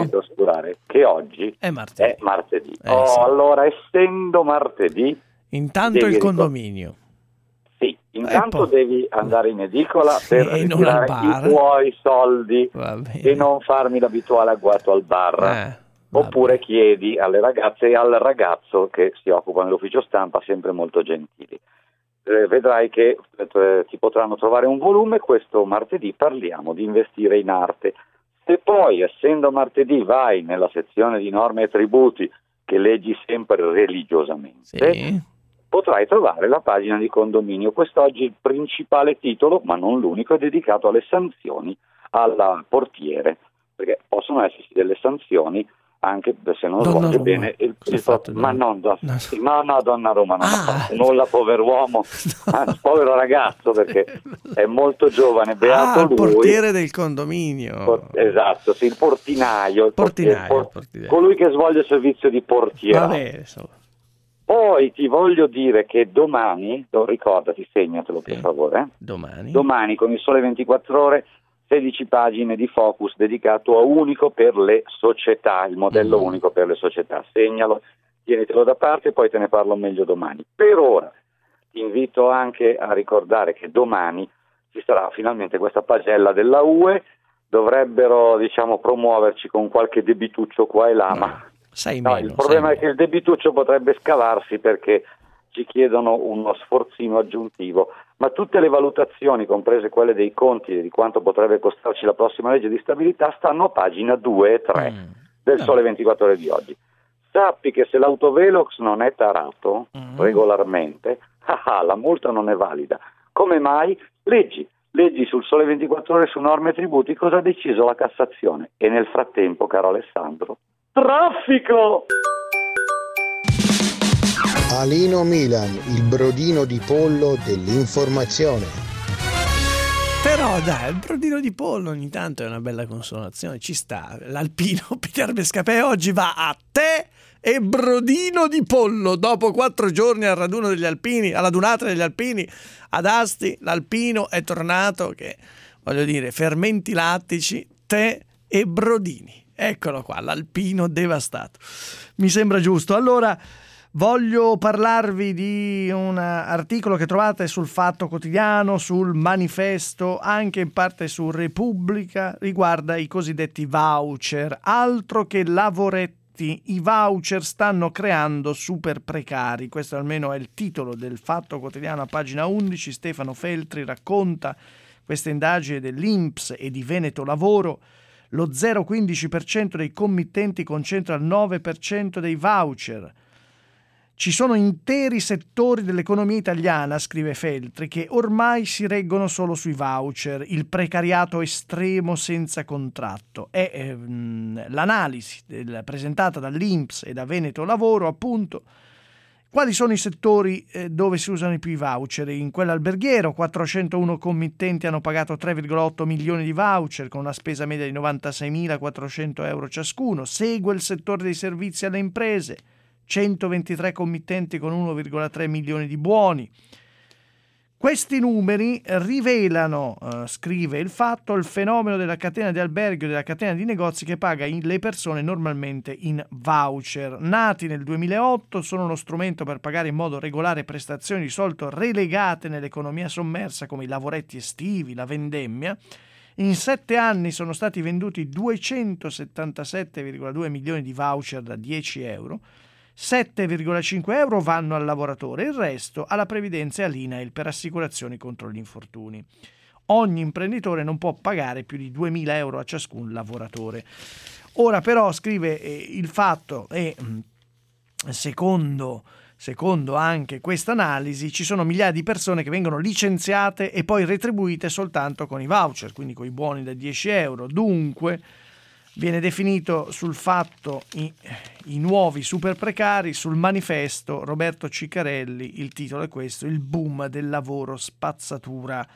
che oggi è martedì. Allora, essendo martedì, intanto il condominio. Sì, intanto devi andare in edicola per ritirare i tuoi soldi e non farmi l'abituale agguato al bar. Oppure chiedi alle ragazze e al ragazzo che si occupa nell'ufficio stampa, sempre molto gentili. Vedrai che ti potranno trovare un volume. Questo martedì parliamo di investire in arte. Se poi, essendo martedì, vai nella sezione di norme e tributi, che leggi sempre religiosamente, potrai trovare la pagina di condominio. Quest'oggi il principale titolo, ma non l'unico, è dedicato alle sanzioni al portiere, perché possono esserci delle sanzioni anche se non svolge bene Donnarumma non ha fatto nulla, pover'uomo, anzi, povero ragazzo, perché è molto giovane, beato lui. Il portiere del condominio. Esatto, sì, il portinaio. Colui che svolge il servizio di portiere. Poi ti voglio dire che domani, ricordati, segnatelo per favore. Domani con il Sole 24 Ore 16 pagine di focus dedicato a unico per le società, il modello unico per le società. Segnalo, tienitelo da parte e poi te ne parlo meglio domani. Per ora ti invito anche a ricordare che domani ci sarà finalmente questa pagella della UE, dovrebbero promuoverci con qualche debituccio qua e là, ma il problema è che il debituccio potrebbe scavarsi perché ci chiedono uno sforzino aggiuntivo, ma tutte le valutazioni, comprese quelle dei conti e di quanto potrebbe costarci la prossima legge di stabilità, stanno a pagina 2 e 3 del Sole 24 Ore di oggi. Sappi che se l'autovelox non è tarato regolarmente, la multa non è valida. Come mai? Leggi sul Sole 24 Ore su norme e tributi cosa ha deciso la Cassazione. E nel frattempo, caro Alessandro, traffico! Alino Milan, il brodino di pollo dell'informazione. Però dai, il brodino di pollo ogni tanto è una bella consolazione, ci sta. L'alpino Peter Bescapè oggi va a te e brodino di pollo. Dopo 4 giorni al raduno degli alpini, alla radunata degli alpini ad Asti, l'alpino è tornato che, voglio dire, fermenti lattici, tè e brodini. Eccolo qua, l'alpino devastato. Mi sembra giusto. Allora, Voglio parlarvi di un articolo che trovate sul Fatto Quotidiano, sul Manifesto, anche in parte su Repubblica, riguarda i cosiddetti voucher. Altro che lavoretti, i voucher stanno creando super precari. Questo almeno è il titolo del Fatto Quotidiano a pagina 11. Stefano Feltri racconta questa indagine dell'INPS e di Veneto Lavoro. Lo 0,15% dei committenti concentra il 9% dei voucher. Ci sono interi settori dell'economia italiana, scrive Feltri, che ormai si reggono solo sui voucher, il precariato estremo senza contratto. È l'analisi presentata dall'INPS e da Veneto Lavoro, appunto. Quali sono i settori dove si usano i più i voucher? In quell'alberghiero 401 committenti hanno pagato 3,8 milioni di voucher con una spesa media di 96.400 euro ciascuno. Segue il settore dei servizi alle imprese, 123 committenti con 1,3 milioni di buoni. Questi numeri rivelano, scrive il Fatto, il fenomeno della catena di alberghi o della catena di negozi che paga le persone normalmente in voucher. Nati nel 2008, sono uno strumento per pagare in modo regolare prestazioni di solito relegate nell'economia sommersa come i lavoretti estivi, la vendemmia. In 7 anni sono stati venduti 277,2 milioni di voucher da 10 euro. 7,5 euro vanno al lavoratore, il resto alla previdenza e all'INAIL per assicurazioni contro gli infortuni. Ogni imprenditore non può pagare più di 2.000 euro a ciascun lavoratore. Ora però, scrive il Fatto, e secondo anche questa analisi, ci sono migliaia di persone che vengono licenziate e poi retribuite soltanto con i voucher, quindi con i buoni da 10 euro. Dunque viene definito sul Fatto i nuovi super precari. Sul Manifesto Roberto Ciccarelli, il titolo è questo: il boom del lavoro spazzatura.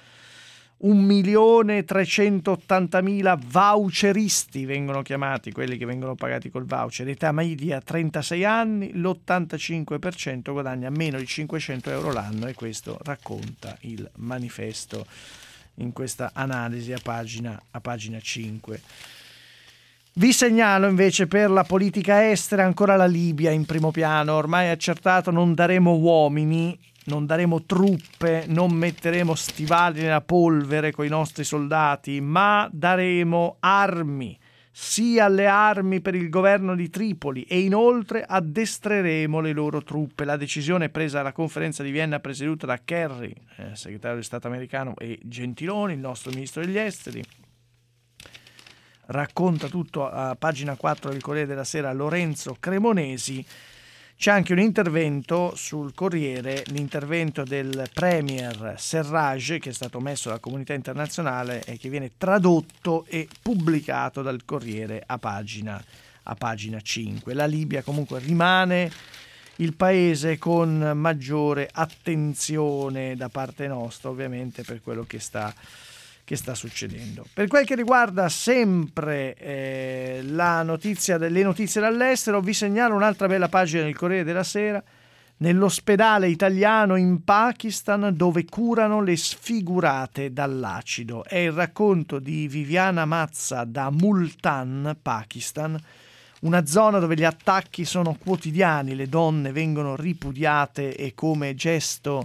1.380.000 voucheristi vengono chiamati, quelli che vengono pagati col voucher. Età media 36 anni, l'85% guadagna meno di 500 euro l'anno, e questo racconta il Manifesto in questa analisi a pagina 5. Vi segnalo invece per la politica estera ancora la Libia in primo piano. Ormai è accertato, non daremo uomini, non daremo truppe, non metteremo stivali nella polvere con i nostri soldati, ma daremo armi, sia le armi per il governo di Tripoli, e inoltre addestreremo le loro truppe. La decisione è presa alla conferenza di Vienna presieduta da Kerry, segretario di Stato americano, e Gentiloni, il nostro ministro degli esteri. Racconta tutto a pagina 4 del Corriere della Sera Lorenzo Cremonesi. C'è anche un intervento sul Corriere, l'intervento del premier Serraj, che è stato messo dalla comunità internazionale e che viene tradotto e pubblicato dal Corriere a pagina 5. La Libia comunque rimane il paese con maggiore attenzione da parte nostra, ovviamente, per quello che sta succedendo. Per quel che riguarda sempre le notizie dall'estero, vi segnalo un'altra bella pagina del Corriere della Sera, nell'ospedale italiano in Pakistan dove curano le sfigurate dall'acido. È il racconto di Viviana Mazza da Multan, Pakistan, una zona dove gli attacchi sono quotidiani, le donne vengono ripudiate e come gesto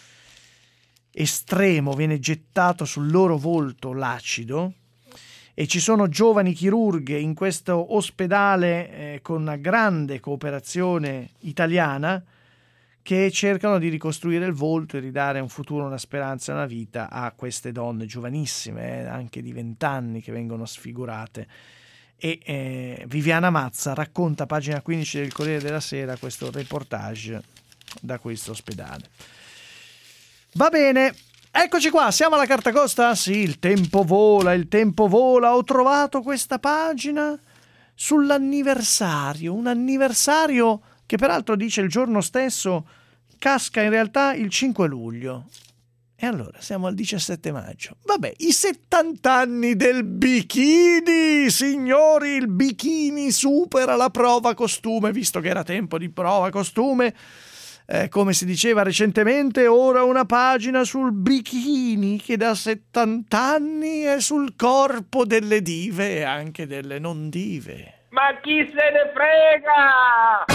estremo viene gettato sul loro volto l'acido, e ci sono giovani chirurghe in questo ospedale con una grande cooperazione italiana che cercano di ricostruire il volto e ridare un futuro, una speranza, una vita a queste donne giovanissime, anche di 20 anni, che vengono sfigurate. E Viviana Mazza racconta a pagina 15 del Corriere della Sera questo reportage da questo ospedale. Va bene, eccoci qua, siamo alla carta costa? Sì, il tempo vola. Ho trovato questa pagina sull'anniversario, un anniversario che peraltro dice il giorno stesso, casca in realtà il 5 luglio. E allora siamo al 17 maggio. Vabbè, i 70 anni del bikini, signori, il bikini supera la prova costume, visto che era tempo di prova costume. Come si diceva recentemente, ora una pagina sul bikini che da 70 anni è sul corpo delle dive e anche delle non dive. Ma chi se ne frega?